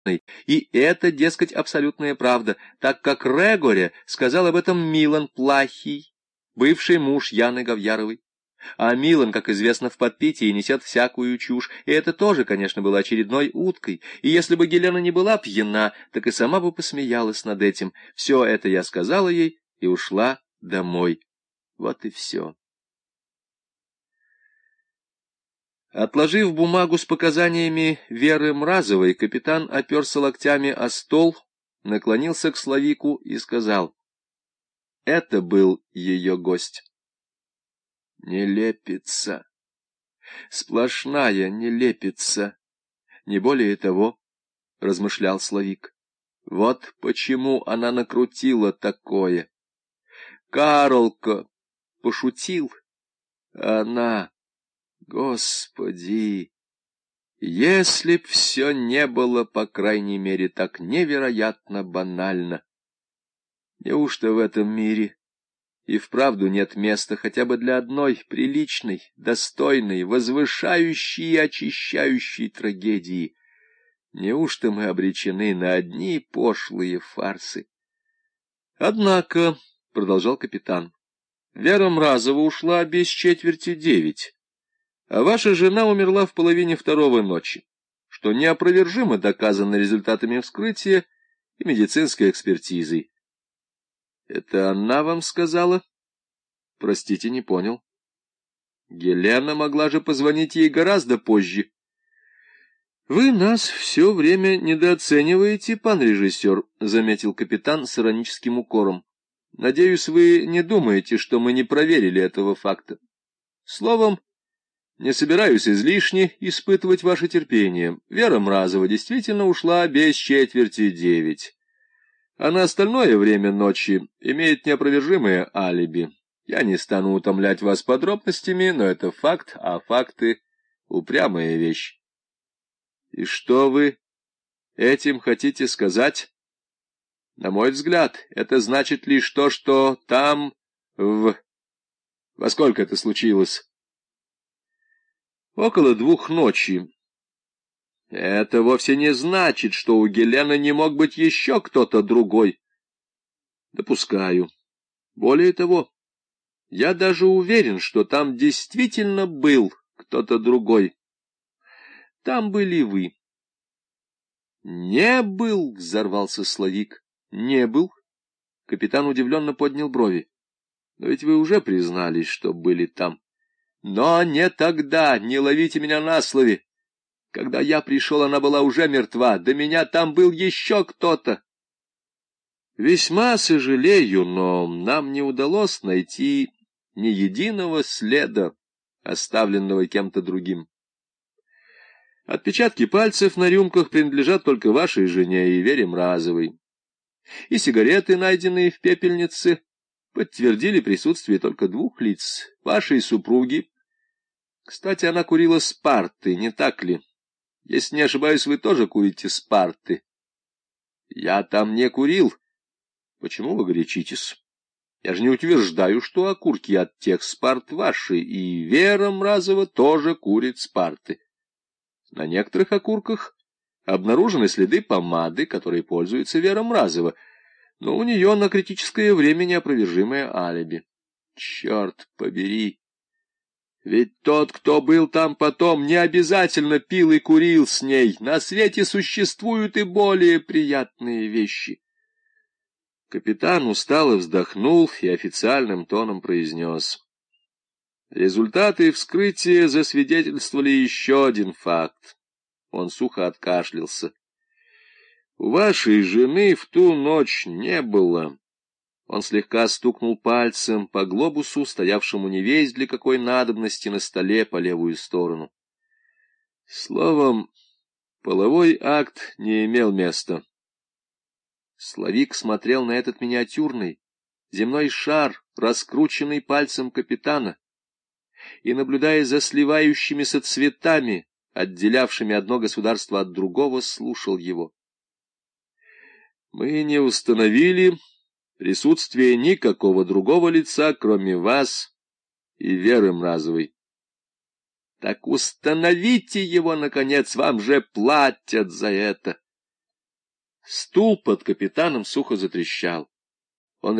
И это, дескать, абсолютная правда, так как Регоре сказал об этом Милан Плахий, бывший муж Яны Гавьяровой. А Милан, как известно, в подпитии несет всякую чушь, и это тоже, конечно, было очередной уткой, и если бы Гелена не была пьяна, так и сама бы посмеялась над этим. Все это я сказала ей и ушла домой. Вот и все. Отложив бумагу с показаниями Веры Мразовой, капитан оперся локтями о стол, наклонился к Славику и сказал: это был ее гость. Нелепица, сплошная нелепица, не более того, — размышлял Славик. Вот почему она накрутила такое. Карлка пошутил, а она... Господи! Если б все не было, по крайней мере, так невероятно банально. Неужто в этом мире и вправду нет места хотя бы для одной приличной, достойной, возвышающей и очищающей трагедии? Неужто мы обречены на одни пошлые фарсы? Однако, — продолжал капитан, — Вера Мразова ушла без 8:45, а ваша жена умерла в половине второго ночи, что неопровержимо доказано результатами вскрытия и медицинской экспертизой. Это она вам сказала? Простите, не понял. Гелена могла же позвонить ей гораздо позже. Вы нас все время недооцениваете, пан режиссер, — заметил капитан с ироническим укором. Надеюсь, вы не думаете, что мы не проверили этого факта. Словом, не собираюсь излишне испытывать ваше терпение. Вера Мразова действительно ушла без 8:45. А на остальное время ночи имеет неопровержимое алиби. Я не стану утомлять вас подробностями, но это факт, а факты — упрямая вещь. И что вы этим хотите сказать? На мой взгляд, это значит лишь то, что там Во сколько это случилось? Около 2 ночи. Это вовсе не значит, что у Гелены не мог быть еще кто-то другой. Допускаю. Более того, я даже уверен, что там действительно был кто-то другой. Там были вы. Не был, — взорвался Славик. Не был. Капитан удивленно поднял брови. Но ведь вы уже признались, что были там. Но не тогда, не ловите меня на слове. Когда я пришел, она была уже мертва. До меня там был еще кто-то. Весьма сожалею, но нам не удалось найти ни единого следа, оставленного кем-то другим. Отпечатки пальцев на рюмках принадлежат только вашей жене и Вере Мразовой. И сигареты, найденные в пепельнице, подтвердили присутствие только 2 лиц, вашей супруги. Кстати, она курила спарты, не так ли? Если не ошибаюсь, вы тоже курите спарты. Я там не курил. Почему вы горячитесь? Я же не утверждаю, что окурки от тех спарт ваши, и Вера Мразова тоже курит спарты. На некоторых окурках обнаружены следы помады, которой пользуется Вера Мразова, но у нее на критическое время неопровержимое алиби. Черт побери! Ведь тот, кто был там потом, не обязательно пил и курил с ней. На свете существуют и более приятные вещи. Капитан устало вздохнул и официальным тоном произнес: результаты вскрытия засвидетельствовали еще один факт. Он сухо откашлялся. У вашей жены в ту ночь не было. Он слегка стукнул пальцем по глобусу, стоявшему невесть для какой надобности на столе по левую сторону. Словом, половой акт не имел места. Славик смотрел на этот миниатюрный земной шар, раскрученный пальцем капитана, и, наблюдая за сливающимися цветами, отделявшими одно государство от другого, слушал его. Мы не установили присутствие никакого другого лица, кроме вас и Веры Мразовой. Так установите его, наконец, вам же платят за это. Стул под капитаном сухо затрещал.